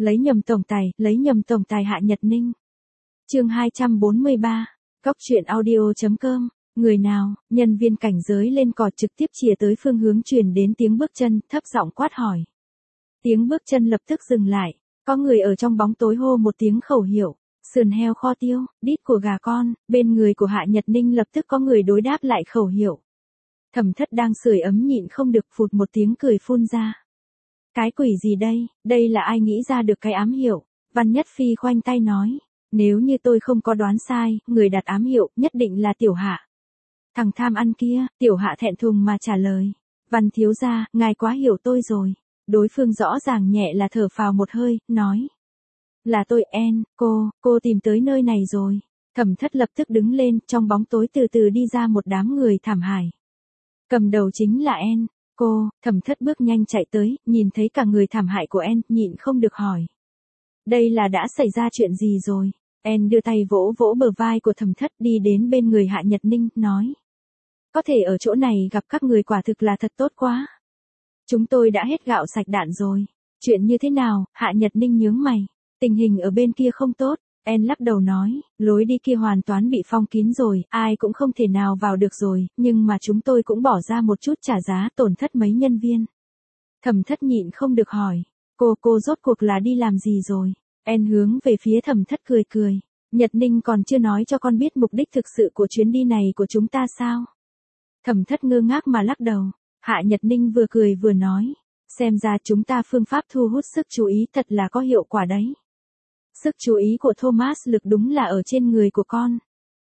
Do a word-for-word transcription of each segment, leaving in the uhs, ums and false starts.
Lấy nhầm tổng tài, lấy nhầm tổng tài Hạ Nhật Ninh. Chương hai trăm bốn mươi ba, Cóc truyện audio chấm com. Người nào? Nhân viên cảnh giới lên cò trực tiếp chìa tới phương hướng truyền đến tiếng bước chân, thấp giọng quát hỏi. Tiếng bước chân lập tức dừng lại, có người ở trong bóng tối hô một tiếng khẩu hiệu, sườn heo kho tiêu, đít của gà con, bên người của Hạ Nhật Ninh lập tức có người đối đáp lại khẩu hiệu. Thẩm Thất đang sưởi ấm nhịn không được phụt một tiếng cười phun ra. Cái quỷ gì đây, đây là ai nghĩ ra được cái ám hiệu? Văn Nhất Phi khoanh tay nói, nếu như tôi không có đoán sai, người đặt ám hiệu nhất định là Tiểu Hạ. Thằng tham ăn kia, Tiểu Hạ thẹn thùng mà trả lời. Văn thiếu gia, ngài quá hiểu tôi rồi. Đối phương rõ ràng nhẹ là thở phào một hơi, nói. Là tôi En, cô, cô tìm tới nơi này rồi. Thẩm Thất lập tức đứng lên, trong bóng tối từ từ đi ra một đám người thảm hải. Cầm đầu chính là En, cô, Thẩm Thất bước nhanh chạy tới, nhìn thấy cả người thảm hại của En, nhịn không được hỏi. Đây là đã xảy ra chuyện gì rồi? En đưa tay vỗ vỗ bờ vai của Thẩm Thất đi đến bên người Hạ Nhật Ninh, nói. Có thể ở chỗ này gặp các người quả thực là thật tốt quá. Chúng tôi đã hết gạo sạch đạn rồi. Chuyện như thế nào? Hạ Nhật Ninh nhướng mày. Tình hình ở bên kia không tốt. En lắc đầu nói, lối đi kia hoàn toàn bị phong kín rồi, ai cũng không thể nào vào được rồi, nhưng mà chúng tôi cũng bỏ ra một chút trả giá, tổn thất mấy nhân viên. Thẩm Thất nhịn không được hỏi, cô cô rốt cuộc là đi làm gì rồi? En hướng về phía Thẩm Thất cười cười, Nhật Ninh còn chưa nói cho con biết mục đích thực sự của chuyến đi này của chúng ta sao? Thẩm Thất ngơ ngác mà lắc đầu, Hạ Nhật Ninh vừa cười vừa nói, xem ra chúng ta phương pháp thu hút sức chú ý thật là có hiệu quả đấy. Sức chú ý của Thomas lực đúng là ở trên người của con.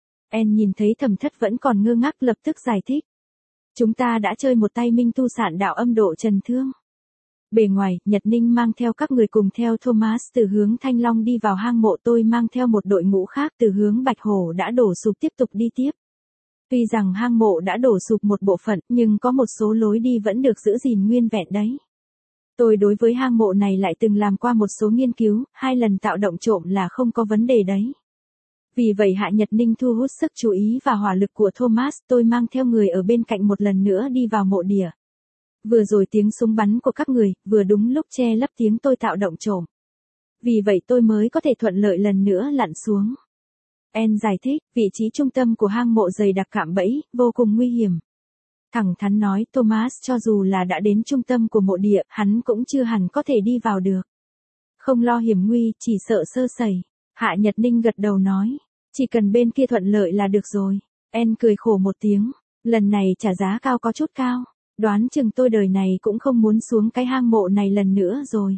En nhìn thấy Thẩm Thất vẫn còn ngơ ngác lập tức giải thích. Chúng ta đã chơi một tay minh tu sạn đạo âm độ trần thương. Bề ngoài, Nhật Ninh mang theo các người cùng theo Thomas từ hướng Thanh Long đi vào hang mộ, tôi mang theo một đội ngũ khác từ hướng Bạch Hổ đã đổ sụp tiếp tục đi tiếp. Tuy rằng hang mộ đã đổ sụp một bộ phận nhưng có một số lối đi vẫn được giữ gìn nguyên vẹn đấy. Tôi đối với hang mộ này lại từng làm qua một số nghiên cứu, hai lần tạo động trộm là không có vấn đề đấy. Vì vậy Hạ Nhật Ninh thu hút sức chú ý và hỏa lực của Thomas, tôi mang theo người ở bên cạnh một lần nữa đi vào mộ địa. Vừa rồi tiếng súng bắn của các người, vừa đúng lúc che lấp tiếng tôi tạo động trộm. Vì vậy tôi mới có thể thuận lợi lần nữa lặn xuống. En giải thích, vị trí trung tâm của hang mộ dày đặc cạm bẫy, vô cùng nguy hiểm. Thẳng thắn nói, Thomas cho dù là đã đến trung tâm của mộ địa, hắn cũng chưa hẳn có thể đi vào được. Không lo hiểm nguy, chỉ sợ sơ sẩy. Hạ Nhật Ninh gật đầu nói, chỉ cần bên kia thuận lợi là được rồi. En cười khổ một tiếng, lần này trả giá cao có chút cao, đoán chừng tôi đời này cũng không muốn xuống cái hang mộ này lần nữa rồi.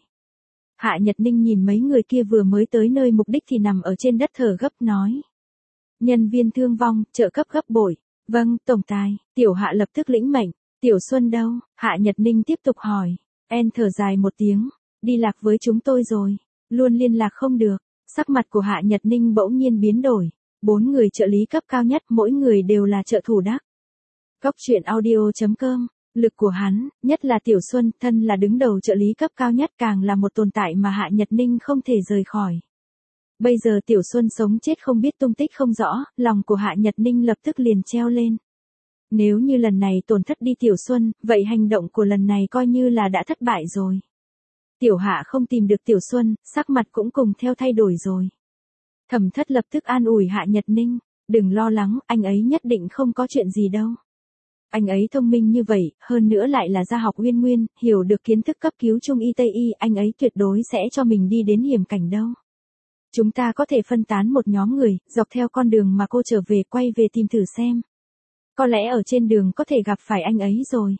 Hạ Nhật Ninh nhìn mấy người kia vừa mới tới nơi mục đích thì nằm ở trên đất thở gấp nói. Nhân viên thương vong, trợ cấp gấp bội. Vâng, tổng tài, Tiểu Hạ lập tức lĩnh mệnh. Tiểu Xuân đâu? Hạ Nhật Ninh tiếp tục hỏi. En thở dài một tiếng, đi lạc với chúng tôi rồi, luôn liên lạc không được. Sắc mặt của Hạ Nhật Ninh bỗng nhiên biến đổi. Bốn người trợ lý cấp cao nhất, mỗi người đều là trợ thủ đắc. Cóc truyện audio chấm com. Lực của hắn, nhất là Tiểu Xuân, thân là đứng đầu trợ lý cấp cao nhất, càng là một tồn tại mà Hạ Nhật Ninh không thể rời khỏi. Bây giờ Tiểu Xuân sống chết không biết tung tích không rõ, lòng của Hạ Nhật Ninh lập tức liền treo lên. Nếu như lần này tổn thất đi Tiểu Xuân, vậy hành động của lần này coi như là đã thất bại rồi. Tiểu Hạ không tìm được Tiểu Xuân, sắc mặt cũng cùng theo thay đổi rồi. Thẩm Thất lập tức an ủi Hạ Nhật Ninh, đừng lo lắng, anh ấy nhất định không có chuyện gì đâu. Anh ấy thông minh như vậy, hơn nữa lại là gia học uyên nguyên, hiểu được kiến thức cấp cứu Trung y Tây y, anh ấy tuyệt đối sẽ cho mình đi đến hiểm cảnh đâu. Chúng ta có thể phân tán một nhóm người, dọc theo con đường mà cô trở về, quay về tìm thử xem. Có lẽ ở trên đường có thể gặp phải anh ấy rồi.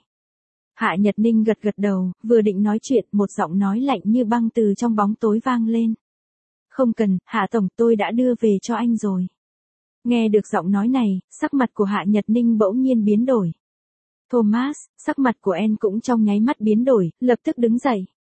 Hạ Nhật Ninh gật gật đầu, vừa định nói chuyện, một giọng nói lạnh như băng từ trong bóng tối vang lên. Không cần, Hạ Tổng, tôi đã đưa về cho anh rồi. Nghe được giọng nói này, sắc mặt của Hạ Nhật Ninh bỗng nhiên biến đổi. Thomas, sắc mặt của En cũng trong nháy mắt biến đổi, lập tức đứng dậy.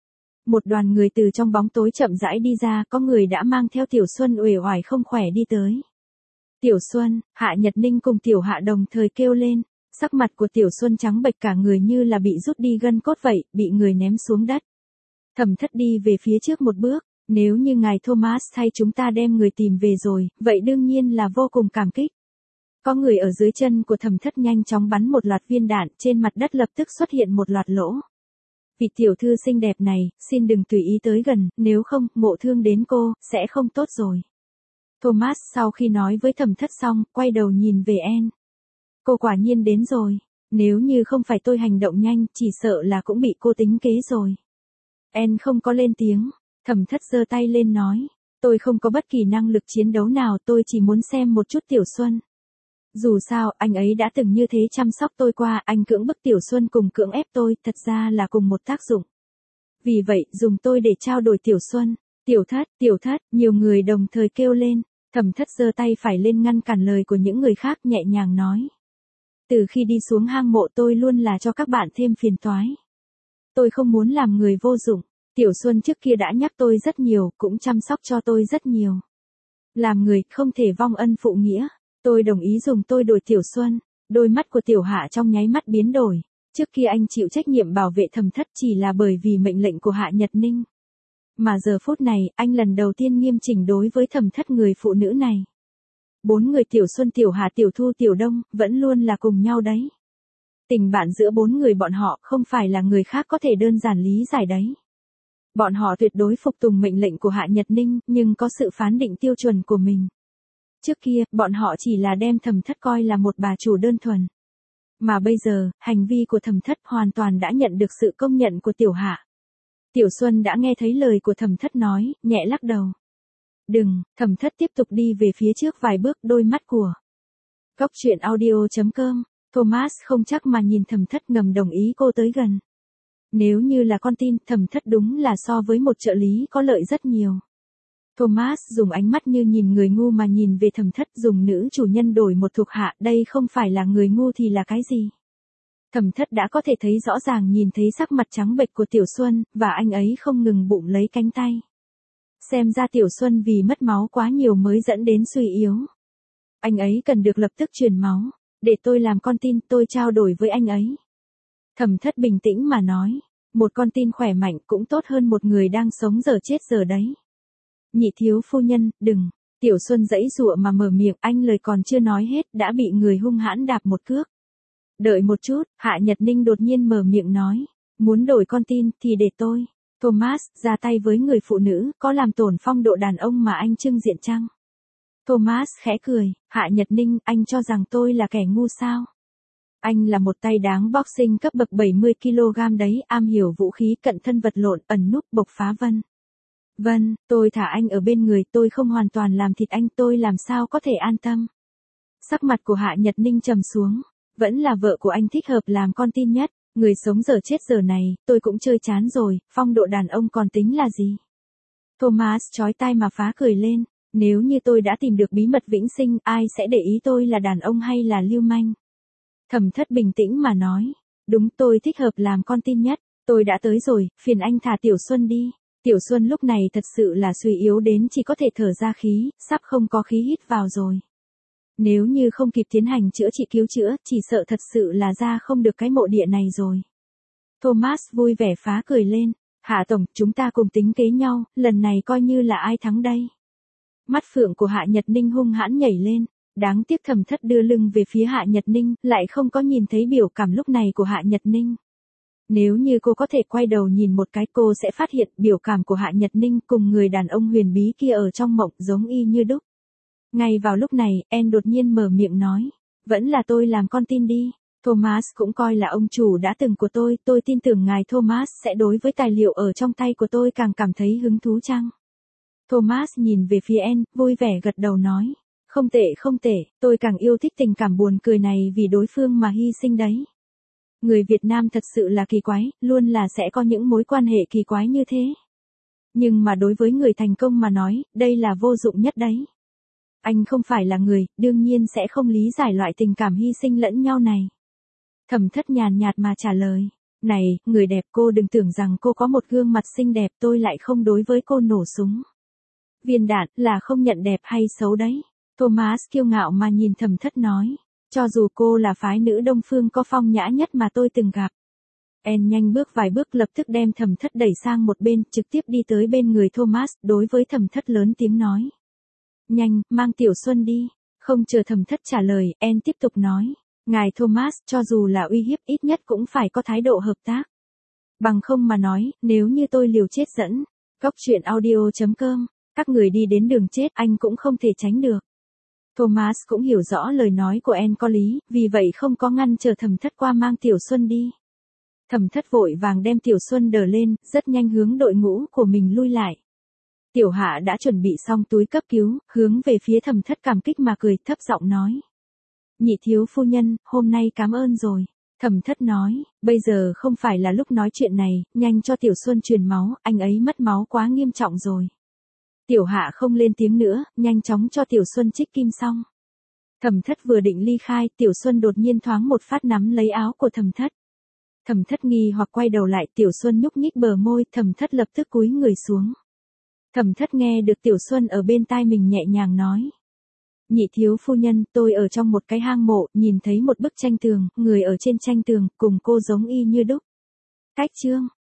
Một đoàn người từ trong bóng tối chậm rãi đi ra, có người đã mang theo Tiểu Xuân uể oải không khỏe đi tới. Tiểu Xuân, Hạ Nhật Ninh cùng Tiểu Hạ đồng thời kêu lên, sắc mặt của Tiểu Xuân trắng bệch cả người như là bị rút đi gân cốt vậy, bị người ném xuống đất. Thẩm Thất đi về phía trước một bước, nếu như ngài Thomas thay chúng ta đem người tìm về rồi, vậy đương nhiên là vô cùng cảm kích. Có người ở dưới chân của Thẩm Thất nhanh chóng bắn một loạt viên đạn, trên mặt đất lập tức xuất hiện một loạt lỗ. Vị tiểu thư xinh đẹp này, xin đừng tùy ý tới gần, nếu không, ngộ thương đến cô, sẽ không tốt rồi. Thomas sau khi nói với Thẩm Thất xong, quay đầu nhìn về Anne. Cô quả nhiên đến rồi. Nếu như không phải tôi hành động nhanh, chỉ sợ là cũng bị cô tính kế rồi. Anne không có lên tiếng. Thẩm Thất giơ tay lên nói. Tôi không có bất kỳ năng lực chiến đấu nào, tôi chỉ muốn xem một chút Tiểu Xuân. Dù sao, anh ấy đã từng như thế chăm sóc tôi qua, anh cưỡng bức Tiểu Xuân cùng cưỡng ép tôi, thật ra là cùng một tác dụng. Vì vậy, dùng tôi để trao đổi Tiểu Xuân. Tiểu Thất, Tiểu Thất, nhiều người đồng thời kêu lên. Thẩm Thất giơ tay phải lên ngăn cản lời của những người khác, nhẹ nhàng nói. Từ khi đi xuống hang mộ tôi luôn là cho các bạn thêm phiền toái. Tôi không muốn làm người vô dụng. Tiểu Xuân trước kia đã nhắc tôi rất nhiều, cũng chăm sóc cho tôi rất nhiều. Làm người không thể vong ân phụ nghĩa. Tôi đồng ý dùng tôi đổi Tiểu Xuân. Đôi mắt của Tiểu Hạ trong nháy mắt biến đổi. Trước kia anh chịu trách nhiệm bảo vệ Thẩm Thất chỉ là bởi vì mệnh lệnh của Hạ Nhật Ninh. Mà giờ phút này, anh lần đầu tiên nghiêm chỉnh đối với Thẩm Thất người phụ nữ này. Bốn người Tiểu Xuân, Tiểu Hà, Tiểu Thu, Tiểu Đông, vẫn luôn là cùng nhau đấy. Tình bạn giữa bốn người bọn họ không phải là người khác có thể đơn giản lý giải đấy. Bọn họ tuyệt đối phục tùng mệnh lệnh của Hạ Nhật Ninh, nhưng có sự phán định tiêu chuẩn của mình. Trước kia, bọn họ chỉ là đem Thẩm Thất coi là một bà chủ đơn thuần. Mà bây giờ, hành vi của Thẩm Thất hoàn toàn đã nhận được sự công nhận của Tiểu Hạ. Tiểu Xuân đã nghe thấy lời của Thẩm Thất nói, nhẹ lắc đầu. Đừng, Thẩm Thất tiếp tục đi về phía trước vài bước, đôi mắt của. Góc truyện audio chấm com, Thomas không chắc mà nhìn Thẩm Thất, ngầm đồng ý cô tới gần. Nếu như là con tin, Thẩm Thất đúng là so với một trợ lý có lợi rất nhiều. Thomas dùng ánh mắt như nhìn người ngu mà nhìn về Thẩm Thất, dùng nữ chủ nhân đổi một thuộc hạ, đây không phải là người ngu thì là cái gì? Thẩm Thất đã có thể thấy rõ ràng nhìn thấy sắc mặt trắng bệch của Tiểu Xuân, và anh ấy không ngừng bụng lấy cánh tay. Xem ra Tiểu Xuân vì mất máu quá nhiều mới dẫn đến suy yếu. Anh ấy cần được lập tức truyền máu. Để tôi làm con tin, tôi trao đổi với anh ấy. Thẩm Thất bình tĩnh mà nói. Một con tin khỏe mạnh cũng tốt hơn một người đang sống giờ chết giờ đấy. Nhị thiếu phu nhân, đừng. Tiểu Xuân giãy giụa mà mở miệng, anh lời còn chưa nói hết đã bị người hung hãn đạp một cước. Đợi một chút, Hạ Nhật Ninh đột nhiên mở miệng nói. Muốn đổi con tin thì để tôi. Thomas ra tay với người phụ nữ, có làm tổn phong độ đàn ông mà anh trưng diện chăng? Thomas khẽ cười, Hạ Nhật Ninh, anh cho rằng tôi là kẻ ngu sao? Anh là một tay đáng boxing cấp bậc bảy mươi ki lô gam đấy, am hiểu vũ khí cận thân vật lộn, ẩn núp bộc phá vân. Vân, tôi thả anh ở bên người, tôi không hoàn toàn làm thịt anh, tôi làm sao có thể an tâm? Sắc mặt của Hạ Nhật Ninh trầm xuống, vẫn là vợ của anh thích hợp làm con tin nhất. Người sống giờ chết giờ này, tôi cũng chơi chán rồi, phong độ đàn ông còn tính là gì? Thomas chói tai mà phá cười lên, nếu như tôi đã tìm được bí mật vĩnh sinh, ai sẽ để ý tôi là đàn ông hay là lưu manh? Thẩm Thất bình tĩnh mà nói, đúng, tôi thích hợp làm con tin nhất, tôi đã tới rồi, phiền anh thả Tiểu Xuân đi. Tiểu Xuân lúc này thật sự là suy yếu đến chỉ có thể thở ra khí, sắp không có khí hít vào rồi. Nếu như không kịp tiến hành chữa trị cứu chữa, chỉ sợ thật sự là ra không được cái mộ địa này rồi. Thomas vui vẻ phá cười lên. Hạ Tổng, chúng ta cùng tính kế nhau, lần này coi như là ai thắng đây. Mắt phượng của Hạ Nhật Ninh hung hãn nhảy lên. Đáng tiếc Thẩm Thất đưa lưng về phía Hạ Nhật Ninh, lại không có nhìn thấy biểu cảm lúc này của Hạ Nhật Ninh. Nếu như cô có thể quay đầu nhìn một cái, cô sẽ phát hiện biểu cảm của Hạ Nhật Ninh cùng người đàn ông huyền bí kia ở trong mộng giống y như đúc. Ngay vào lúc này, Anne đột nhiên mở miệng nói. Vẫn là tôi làm con tin đi. Thomas cũng coi là ông chủ đã từng của tôi. Tôi tin tưởng ngài Thomas sẽ đối với tài liệu ở trong tay của tôi càng cảm thấy hứng thú chăng? Thomas nhìn về phía Anne, vui vẻ gật đầu nói. Không tệ không tệ, tôi càng yêu thích tình cảm buồn cười này vì đối phương mà hy sinh đấy. Người Việt Nam thật sự là kỳ quái, luôn là sẽ có những mối quan hệ kỳ quái như thế. Nhưng mà đối với người thành công mà nói, đây là vô dụng nhất đấy. Anh không phải là người, đương nhiên sẽ không lý giải loại tình cảm hy sinh lẫn nhau này. Thẩm Thất nhàn nhạt mà trả lời. Này, người đẹp, cô đừng tưởng rằng cô có một gương mặt xinh đẹp, tôi lại không đối với cô nổ súng. Viên đạn là không nhận đẹp hay xấu đấy. Thomas kiêu ngạo mà nhìn Thẩm Thất nói. Cho dù cô là phái nữ Đông Phương có phong nhã nhất mà tôi từng gặp. Anne nhanh bước vài bước lập tức đem Thẩm Thất đẩy sang một bên, trực tiếp đi tới bên người Thomas, đối với Thẩm Thất lớn tiếng nói. Nhanh, mang Tiểu Xuân đi. Không chờ Thẩm Thất trả lời, Anne tiếp tục nói. Ngài Thomas, cho dù là uy hiếp ít nhất cũng phải có thái độ hợp tác. Bằng không mà nói, nếu như tôi liều chết dẫn. Góc truyện audio.com, các người đi đến đường chết anh cũng không thể tránh được. Thomas cũng hiểu rõ lời nói của Anne có lý, vì vậy không có ngăn chờ Thẩm Thất qua mang Tiểu Xuân đi. Thẩm Thất vội vàng đem Tiểu Xuân đỡ lên, rất nhanh hướng đội ngũ của mình lui lại. Tiểu Hạ đã chuẩn bị xong túi cấp cứu, hướng về phía Thẩm Thất cảm kích mà cười, thấp giọng nói. Nhị thiếu phu nhân, hôm nay cảm ơn rồi. Thẩm Thất nói, bây giờ không phải là lúc nói chuyện này, nhanh cho Tiểu Xuân truyền máu, anh ấy mất máu quá nghiêm trọng rồi. Tiểu Hạ không lên tiếng nữa, nhanh chóng cho Tiểu Xuân trích kim xong. Thẩm Thất vừa định ly khai, Tiểu Xuân đột nhiên thoáng một phát nắm lấy áo của Thẩm Thất. Thẩm Thất nghi hoặc quay đầu lại, Tiểu Xuân nhúc nhích bờ môi, Thẩm Thất lập tức cúi người xuống. Thẩm Thất nghe được Tiểu Xuân ở bên tai mình nhẹ nhàng nói. Nhị thiếu phu nhân, tôi ở trong một cái hang mộ, nhìn thấy một bức tranh tường, người ở trên tranh tường, cùng cô giống y như đúc. Cách chương,